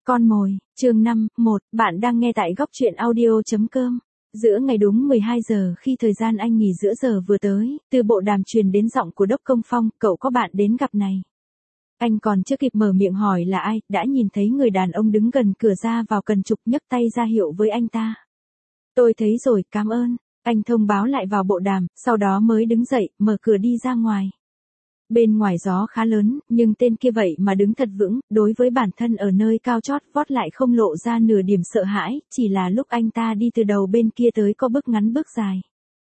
Con mồi, chương 5, 1, bạn đang nghe tại góc truyện audio.com. Giữa ngày đúng 12 giờ khi thời gian anh nghỉ giữa giờ vừa tới, từ bộ đàm truyền đến giọng của Đốc Công Phong, cậu có bạn đến gặp này. Anh còn chưa kịp mở miệng hỏi là ai, đã nhìn thấy người đàn ông đứng gần cửa ra vào cần trục nhấc tay ra hiệu với anh ta. Tôi thấy rồi, cảm ơn. Anh thông báo lại vào bộ đàm, sau đó mới đứng dậy, mở cửa đi ra ngoài. Bên ngoài gió khá lớn, nhưng tên kia vậy mà đứng thật vững, đối với bản thân ở nơi cao chót vót lại không lộ ra nửa điểm sợ hãi, chỉ là lúc anh ta đi từ đầu bên kia tới có bước ngắn bước dài.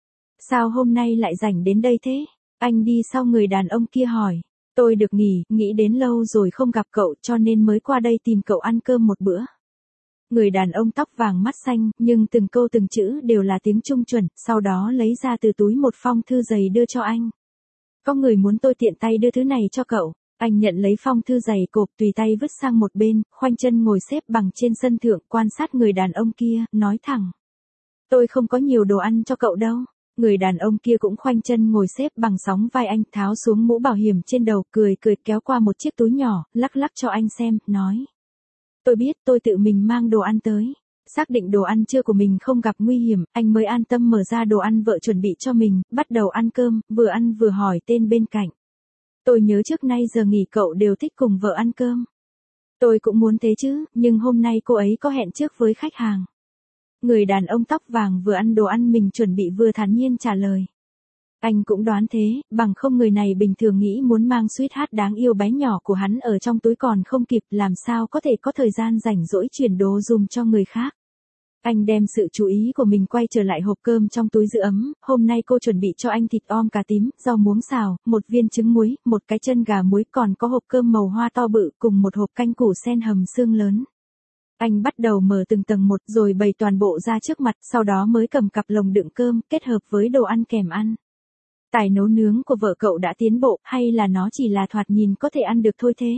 Sao hôm nay lại rảnh đến đây thế? Anh đi sau người đàn ông kia hỏi. Tôi được nghỉ, nghĩ đến lâu rồi không gặp cậu cho nên mới qua đây tìm cậu ăn cơm một bữa. Người đàn ông tóc vàng mắt xanh, nhưng từng câu từng chữ đều là tiếng Trung chuẩn, sau đó lấy ra từ túi một phong thư dày đưa cho anh. Có người muốn tôi tiện tay đưa thứ này cho cậu. Anh nhận lấy phong thư dày cộp tùy tay vứt sang một bên, khoanh chân ngồi xếp bằng trên sân thượng quan sát người đàn ông kia, nói thẳng. Tôi không có nhiều đồ ăn cho cậu đâu. Người đàn ông kia cũng khoanh chân ngồi xếp bằng sóng vai anh, tháo xuống mũ bảo hiểm trên đầu, cười kéo qua một chiếc túi nhỏ, lắc lắc cho anh xem, nói. Tôi biết, tôi tự mình mang đồ ăn tới. Xác định đồ ăn trưa của mình không gặp nguy hiểm, anh mới an tâm mở ra đồ ăn vợ chuẩn bị cho mình, bắt đầu ăn cơm, vừa ăn vừa hỏi tên bên cạnh. Tôi nhớ trước nay giờ nghỉ cậu đều thích cùng vợ ăn cơm. Tôi cũng muốn thế chứ, nhưng hôm nay cô ấy có hẹn trước với khách hàng. Người đàn ông tóc vàng vừa ăn đồ ăn mình chuẩn bị vừa thản nhiên trả lời. Anh cũng đoán thế, bằng không người này bình thường nghĩ muốn mang sweetheart đáng yêu bé nhỏ của hắn ở trong túi còn không kịp, làm sao có thể có thời gian rảnh rỗi chuyển đồ dùm cho người khác. Anh đem sự chú ý của mình quay trở lại hộp cơm trong túi giữ ấm, hôm nay cô chuẩn bị cho anh thịt om cà tím, rau muống xào, một viên trứng muối, một cái chân gà muối, còn có hộp cơm màu hoa to bự cùng một hộp canh củ sen hầm xương lớn. Anh bắt đầu mở từng tầng một rồi bày toàn bộ ra trước mặt, sau đó mới cầm cặp lồng đựng cơm, kết hợp với đồ ăn kèm ăn. Tài nấu nướng của vợ cậu đã tiến bộ, hay là nó chỉ là thoạt nhìn có thể ăn được thôi thế?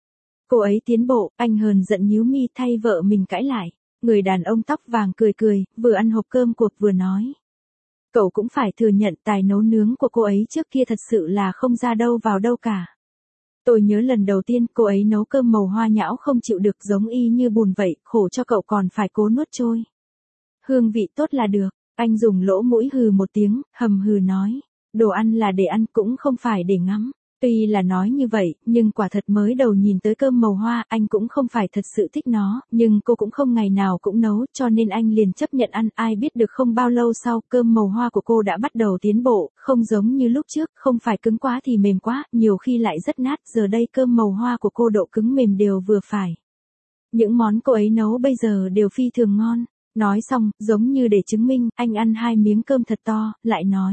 Cô ấy tiến bộ, anh hờn giận nhíu mi thay vợ mình cãi lại. Người đàn ông tóc vàng cười, vừa ăn hộp cơm cuộc vừa nói. Cậu cũng phải thừa nhận tài nấu nướng của cô ấy trước kia thật sự là không ra đâu vào đâu cả. Tôi nhớ lần đầu tiên cô ấy nấu cơm màu hoa nhão không chịu được, giống y như bùn vậy, khổ cho cậu còn phải cố nuốt trôi. Hương vị tốt là được, anh dùng lỗ mũi hừ một tiếng, hầm hừ nói. Đồ ăn là để ăn cũng không phải để ngắm. Tuy là nói như vậy, nhưng quả thật mới đầu nhìn tới cơm màu hoa, anh cũng không phải thật sự thích nó, nhưng cô cũng không ngày nào cũng nấu, cho nên anh liền chấp nhận ăn. Ai biết được không bao lâu sau, cơm màu hoa của cô đã bắt đầu tiến bộ, không giống như lúc trước, không phải cứng quá thì mềm quá, nhiều khi lại rất nát, giờ đây cơm màu hoa của cô độ cứng mềm đều vừa phải. Những món cô ấy nấu bây giờ đều phi thường ngon. Nói xong, giống như để chứng minh, anh ăn 2 miếng cơm thật to, lại nói.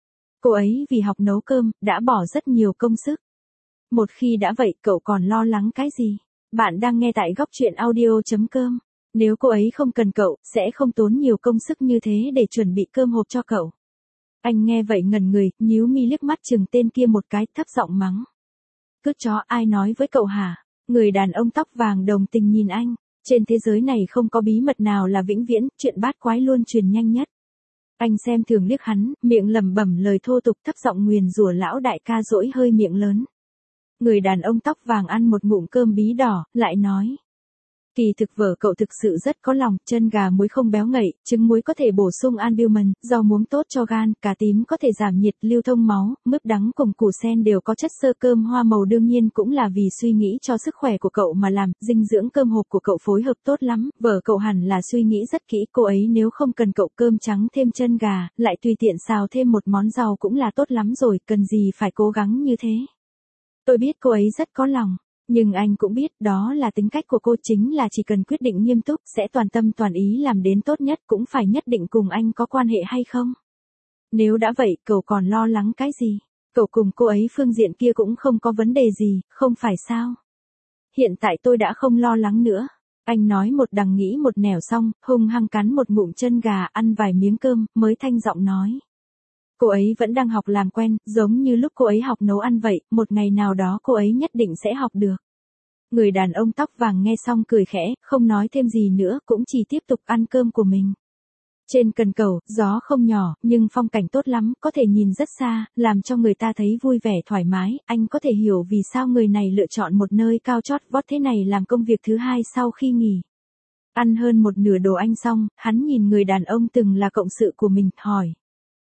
Cô ấy vì học nấu cơm, đã bỏ rất nhiều công sức. Một khi đã vậy, cậu còn lo lắng cái gì? Bạn đang nghe tại góc truyện audio.com. Nếu cô ấy không cần cậu, sẽ không tốn nhiều công sức như thế để chuẩn bị cơm hộp cho cậu. Anh nghe vậy ngẩn người, nhíu mi liếc mắt chừng tên kia một cái, thấp giọng mắng. Cứ chó, ai nói với cậu hả? Người đàn ông tóc vàng đồng tình nhìn anh. Trên thế giới này không có bí mật nào là vĩnh viễn, chuyện bát quái luôn truyền nhanh nhất. Anh xem thường liếc hắn, miệng lẩm bẩm lời thô tục, thấp giọng nguyền rủa lão đại ca dỗi hơi miệng lớn. Người đàn ông tóc vàng ăn một ngụm cơm bí đỏ, lại nói. Kỳ thực vợ cậu thực sự rất có lòng, chân gà muối không béo ngậy, trứng muối có thể bổ sung albumin, rau muống tốt cho gan, cà tím có thể giảm nhiệt, lưu thông máu, mướp đắng cùng củ sen đều có chất xơ, cơm hoa màu đương nhiên cũng là vì suy nghĩ cho sức khỏe của cậu mà làm, dinh dưỡng cơm hộp của cậu phối hợp tốt lắm, vợ cậu hẳn là suy nghĩ rất kỹ, cô ấy nếu không cần cậu cơm trắng thêm chân gà, lại tùy tiện xào thêm một món rau cũng là tốt lắm rồi, cần gì phải cố gắng như thế. Tôi biết cô ấy rất có lòng. Nhưng anh cũng biết đó là tính cách của cô, chính là chỉ cần quyết định nghiêm túc sẽ toàn tâm toàn ý làm đến tốt nhất, cũng phải nhất định cùng anh có quan hệ hay không. Nếu đã vậy, cậu còn lo lắng cái gì? Cậu cùng cô ấy phương diện kia cũng không có vấn đề gì, không phải sao? Hiện tại tôi đã không lo lắng nữa. Anh nói một đằng nghĩ một nẻo xong, hung hăng cắn một ngụm chân gà, ăn vài miếng cơm, mới thanh giọng nói. Cô ấy vẫn đang học làm quen, giống như lúc cô ấy học nấu ăn vậy, một ngày nào đó cô ấy nhất định sẽ học được. Người đàn ông tóc vàng nghe xong cười khẽ, không nói thêm gì nữa, cũng chỉ tiếp tục ăn cơm của mình. Trên cần cầu, gió không nhỏ, nhưng phong cảnh tốt lắm, có thể nhìn rất xa, làm cho người ta thấy vui vẻ thoải mái, anh có thể hiểu vì sao người này lựa chọn một nơi cao chót vót thế này làm công việc thứ hai sau khi nghỉ. Ăn hơn một nửa đồ anh xong, hắn nhìn người đàn ông từng là cộng sự của mình, hỏi.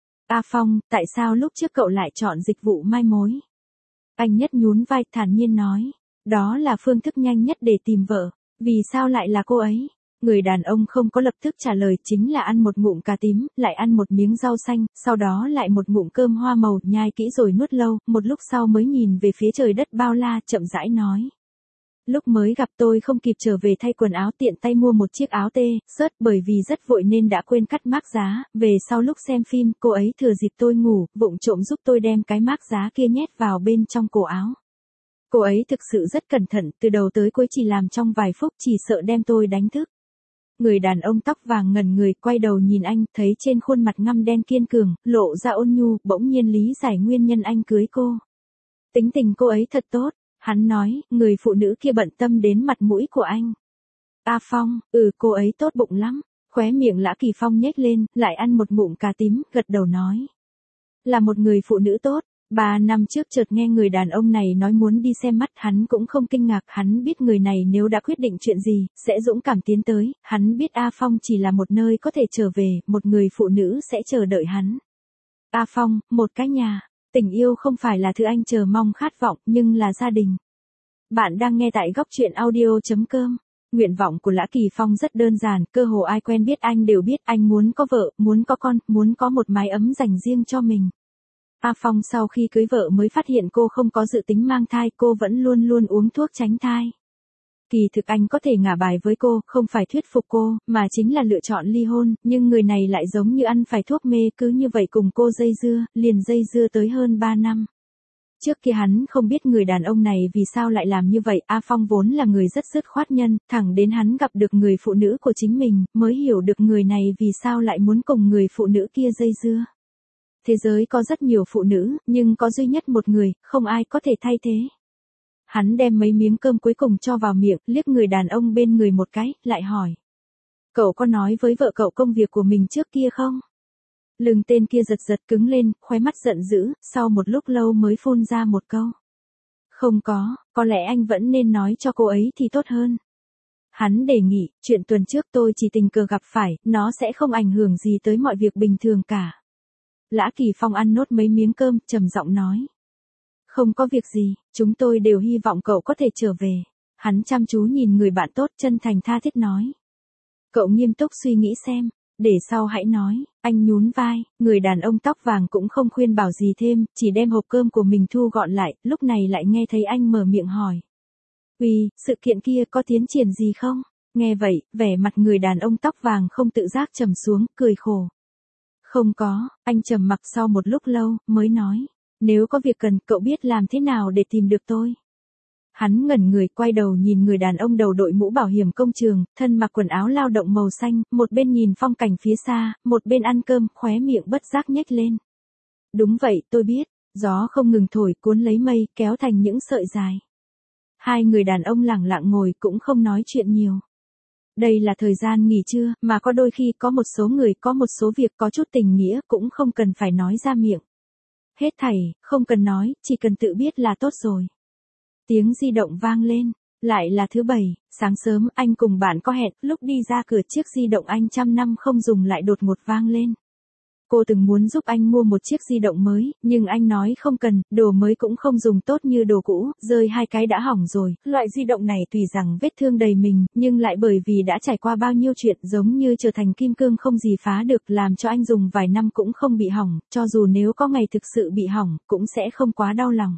A Phong, tại sao lúc trước cậu lại chọn dịch vụ mai mối? Anh Nhất nhún vai thản nhiên nói. Đó là phương thức nhanh nhất để tìm vợ. Vì sao lại là cô ấy? Người đàn ông không có lập tức trả lời, chính là ăn một ngụm cà tím, lại ăn một miếng rau xanh, sau đó lại một ngụm cơm hoa màu, nhai kỹ rồi nuốt lâu, một lúc sau mới nhìn về phía trời đất bao la, chậm rãi nói. Lúc mới gặp tôi không kịp trở về thay quần áo, tiện tay mua một chiếc áo T-shirt, bởi vì rất vội nên đã quên cắt mác giá, về sau lúc xem phim, cô ấy thừa dịp tôi ngủ, vụng trộm giúp tôi đem cái mác giá kia nhét vào bên trong cổ áo. Cô ấy thực sự rất cẩn thận, từ đầu tới cuối chỉ làm trong vài phút, chỉ sợ đem tôi đánh thức. Người đàn ông tóc vàng ngẩn người, quay đầu nhìn anh, thấy trên khuôn mặt ngăm đen kiên cường, lộ ra ôn nhu, bỗng nhiên lý giải nguyên nhân anh cưới cô. Tính tình cô ấy thật tốt, hắn nói, người phụ nữ kia bận tâm đến mặt mũi của anh. A Phong, cô ấy tốt bụng lắm, khóe miệng Lã Kỳ Phong nhếch lên, lại ăn một ngụm cà tím, gật đầu nói. Là một người phụ nữ tốt. 3 năm trước chợt nghe người đàn ông này nói muốn đi xem mắt, hắn cũng không kinh ngạc, hắn biết người này nếu đã quyết định chuyện gì, sẽ dũng cảm tiến tới, hắn biết A Phong chỉ là một nơi có thể trở về, một người phụ nữ sẽ chờ đợi hắn. A Phong, một cái nhà, tình yêu không phải là thứ anh chờ mong khát vọng, nhưng là gia đình. Bạn đang nghe tại góc truyện audio.com. Nguyện vọng của Lã Kỳ Phong rất đơn giản, cơ hồ ai quen biết anh đều biết anh muốn có vợ, muốn có con, muốn có một mái ấm dành riêng cho mình. A Phong sau khi cưới vợ mới phát hiện cô không có dự tính mang thai, cô vẫn luôn luôn uống thuốc tránh thai. Kỳ thực anh có thể ngả bài với cô, không phải thuyết phục cô, mà chính là lựa chọn ly hôn, nhưng người này lại giống như ăn phải thuốc mê, cứ như vậy cùng cô dây dưa, liền dây dưa tới hơn 3 năm. Trước kia hắn không biết người đàn ông này vì sao lại làm như vậy, A Phong vốn là người rất dứt khoát nhân, thẳng đến hắn gặp được người phụ nữ của chính mình, mới hiểu được người này vì sao lại muốn cùng người phụ nữ kia dây dưa. Thế giới có rất nhiều phụ nữ, nhưng có duy nhất một người, không ai có thể thay thế. Hắn đem mấy miếng cơm cuối cùng cho vào miệng, liếc người đàn ông bên người một cái, lại hỏi. Cậu có nói với vợ cậu công việc của mình trước kia không? Lưng tên kia giật giật cứng lên, khóe mắt giận dữ, sau một lúc lâu mới phun ra một câu. Không có lẽ anh vẫn nên nói cho cô ấy thì tốt hơn. Hắn đề nghị, chuyện tuần trước tôi chỉ tình cờ gặp phải, nó sẽ không ảnh hưởng gì tới mọi việc bình thường cả. Lã Kỳ Phong ăn nốt mấy miếng cơm, trầm giọng nói. Không có việc gì, chúng tôi đều hy vọng cậu có thể trở về. Hắn chăm chú nhìn người bạn tốt, chân thành tha thiết nói. Cậu nghiêm túc suy nghĩ xem, để sau hãy nói. Anh nhún vai, người đàn ông tóc vàng cũng không khuyên bảo gì thêm, chỉ đem hộp cơm của mình thu gọn lại, lúc này lại nghe thấy anh mở miệng hỏi. Uy, sự kiện kia có tiến triển gì không? Nghe vậy, vẻ mặt người đàn ông tóc vàng không tự giác trầm xuống, cười khổ. Không có, anh trầm mặc sau một lúc lâu, mới nói. Nếu có việc cần, cậu biết làm thế nào để tìm được tôi? Hắn ngẩn người, quay đầu nhìn người đàn ông đầu đội mũ bảo hiểm công trường, thân mặc quần áo lao động màu xanh, một bên nhìn phong cảnh phía xa, một bên ăn cơm, khóe miệng bất giác nhếch lên. Đúng vậy, tôi biết. Gió không ngừng thổi, cuốn lấy mây, kéo thành những sợi dài. Hai người đàn ông lẳng lặng ngồi, cũng không nói chuyện nhiều. Đây là thời gian nghỉ trưa, mà có đôi khi có một số người, có một số việc có chút tình nghĩa, cũng không cần phải nói ra miệng. Hết thảy, không cần nói, chỉ cần tự biết là tốt rồi. Tiếng di động vang lên, lại là thứ Bảy, sáng sớm anh cùng bạn có hẹn, lúc đi ra cửa chiếc di động anh trăm năm không dùng lại đột ngột vang lên. Cô từng muốn giúp anh mua một chiếc di động mới, nhưng anh nói không cần, đồ mới cũng không dùng tốt như đồ cũ, rơi hai cái đã hỏng rồi. Loại di động này tuy rằng vết thương đầy mình, nhưng lại bởi vì đã trải qua bao nhiêu chuyện giống như trở thành kim cương không gì phá được, làm cho anh dùng vài năm cũng không bị hỏng, cho dù nếu có ngày thực sự bị hỏng, cũng sẽ không quá đau lòng.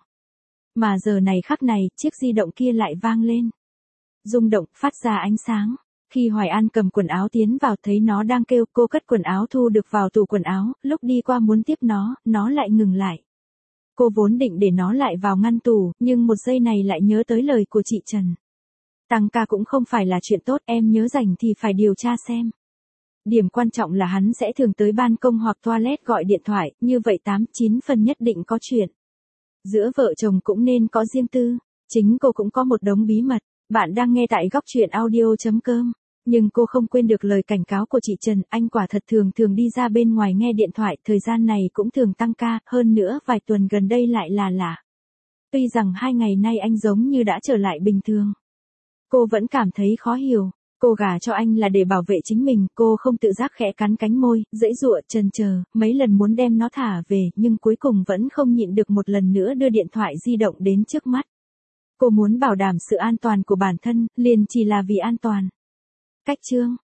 Mà giờ này khắc này, chiếc di động kia lại vang lên. Rung động, phát ra ánh sáng. Khi Hoài An cầm quần áo tiến vào thấy nó đang kêu, cô cất quần áo thu được vào tủ quần áo, lúc đi qua muốn tiếp nó lại ngừng lại. Cô vốn định để nó lại vào ngăn tủ, nhưng một giây này lại nhớ tới lời của chị Trần. Tăng ca cũng không phải là chuyện tốt, em nhớ rảnh thì phải điều tra xem. Điểm quan trọng là hắn sẽ thường tới ban công hoặc toilet gọi điện thoại, như vậy 8-9 phần nhất định có chuyện. Giữa vợ chồng cũng nên có riêng tư, chính cô cũng có một đống bí mật. Bạn đang nghe tại góc truyện audio.com. Nhưng cô không quên được lời cảnh cáo của chị Trần, anh quả thật thường thường đi ra bên ngoài nghe điện thoại, thời gian này cũng thường tăng ca, hơn nữa vài tuần gần đây lại là lạ. Tuy rằng 2 ngày nay anh giống như đã trở lại bình thường. Cô vẫn cảm thấy khó hiểu. Cô gả cho anh là để bảo vệ chính mình, cô không tự giác khẽ cắn cánh môi, giãy giụa chần chờ, mấy lần muốn đem nó thả về, nhưng cuối cùng vẫn không nhịn được một lần nữa đưa điện thoại di động đến trước mắt. Cô muốn bảo đảm sự an toàn của bản thân, liền chỉ là vì an toàn. Cách chương